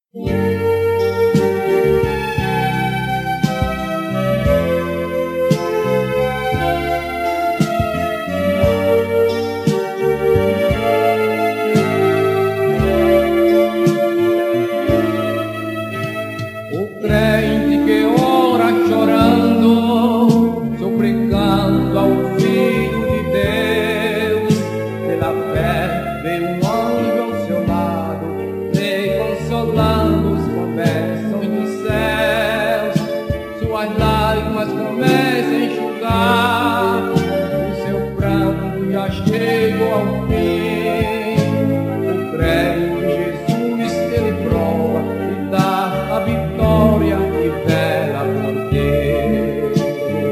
crente que ora chorando, suplicando ao Filho de Deus. Pela fé veio um anjo ao seu lado, lhe consolando os conversões dos céus. Suas lágrimas começam a enxugar, o seu pranto já chegou ao fim. O crente Jesus, ele prova e dá a vitória e vela por Deus.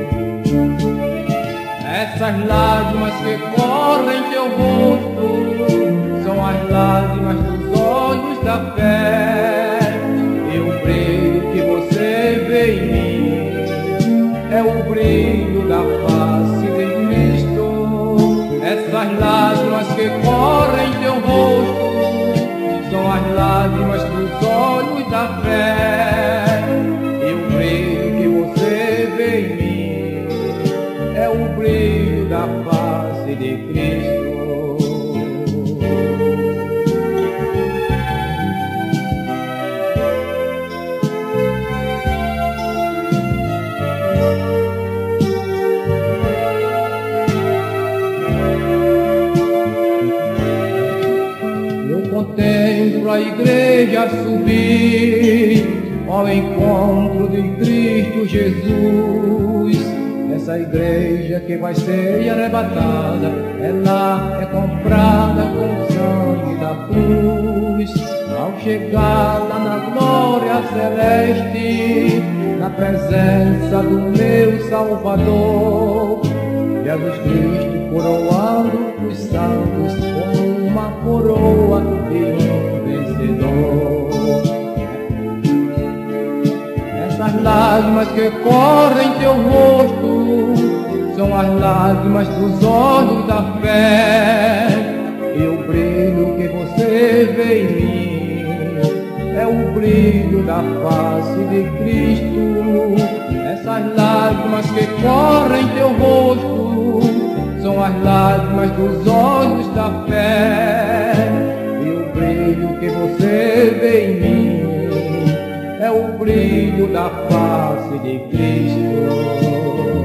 Essas lágrimas que correm em teu rosto são as lágrimas dos olhos da fé. E o brilho que você vê em mim é o brilho da face de Cristo. Essas lágrimas que correm em teu rosto são as lágrimas dos olhos da fé. E o brilho que você vê em mim é o brilho da face de Cristo. Contemplo a igreja subir ao encontro de Cristo Jesus. Essa igreja que vai ser arrebatada, ela é comprada com o sangue da cruz. Ao chegar lá na glória celeste, na presença do meu Salvador, Jesus Cristo coroando os santos com uma coroa de um vencedor. Essas lágrimas que correm em teu rosto são as lágrimas dos olhos da fé. E o brilho que você vê em mim é o brilho da face de Cristo. Essas lágrimas que correm em teu rosto são as lágrimas dos olhos da fé. E o brilho que você vê em mim é o brilho da face de Cristo.